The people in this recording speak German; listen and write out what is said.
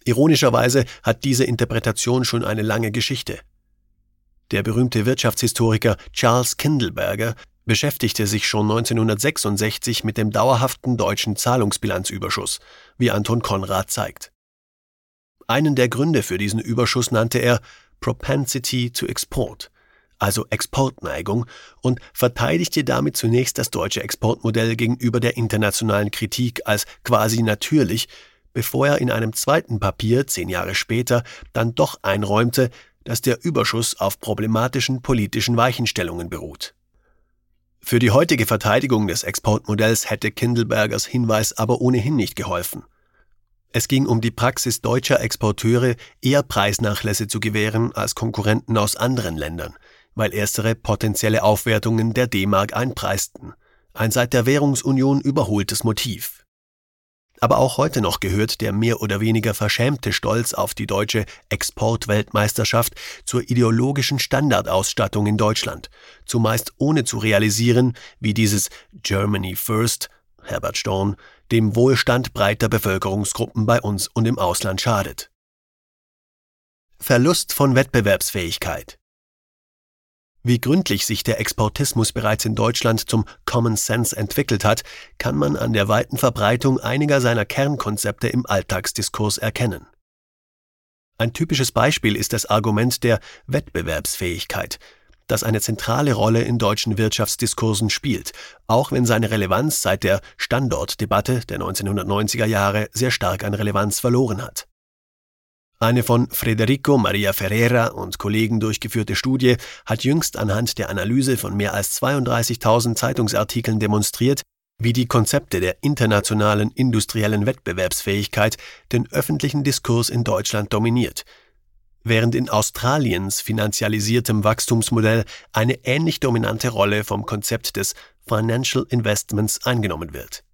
Ironischerweise hat diese Interpretation schon eine lange Geschichte. Der berühmte Wirtschaftshistoriker Charles Kindleberger beschäftigte sich schon 1966 mit dem dauerhaften deutschen Zahlungsbilanzüberschuss, wie Anton Konrad zeigt. Einen der Gründe für diesen Überschuss nannte er Propensity to Export, also Exportneigung, und verteidigte damit zunächst das deutsche Exportmodell gegenüber der internationalen Kritik als quasi natürlich, bevor er in einem zweiten Papier 10 Jahre später dann doch einräumte, dass der Überschuss auf problematischen politischen Weichenstellungen beruht. Für die heutige Verteidigung des Exportmodells hätte Kindlebergers Hinweis aber ohnehin nicht geholfen. Es ging um die Praxis deutscher Exporteure, eher Preisnachlässe zu gewähren als Konkurrenten aus anderen Ländern, weil erstere potenzielle Aufwertungen der D-Mark einpreisten. Ein seit der Währungsunion überholtes Motiv. Aber auch heute noch gehört der mehr oder weniger verschämte Stolz auf die deutsche Exportweltmeisterschaft zur ideologischen Standardausstattung in Deutschland, zumeist ohne zu realisieren, wie dieses Germany First, Herbert Storn, dem Wohlstand breiter Bevölkerungsgruppen bei uns und im Ausland schadet. Verlust von Wettbewerbsfähigkeit. Wie gründlich sich der Exportismus bereits in Deutschland zum Common Sense entwickelt hat, kann man an der weiten Verbreitung einiger seiner Kernkonzepte im Alltagsdiskurs erkennen. Ein typisches Beispiel ist das Argument der Wettbewerbsfähigkeit, das eine zentrale Rolle in deutschen Wirtschaftsdiskursen spielt, auch wenn seine Relevanz seit der Standortdebatte der 1990er Jahre sehr stark an Relevanz verloren hat. Eine von Federico Maria Ferreira und Kollegen durchgeführte Studie hat jüngst anhand der Analyse von mehr als 32.000 Zeitungsartikeln demonstriert, wie die Konzepte der internationalen industriellen Wettbewerbsfähigkeit den öffentlichen Diskurs in Deutschland dominiert, während in Australiens finanzialisiertem Wachstumsmodell eine ähnlich dominante Rolle vom Konzept des Financial Investments eingenommen wird.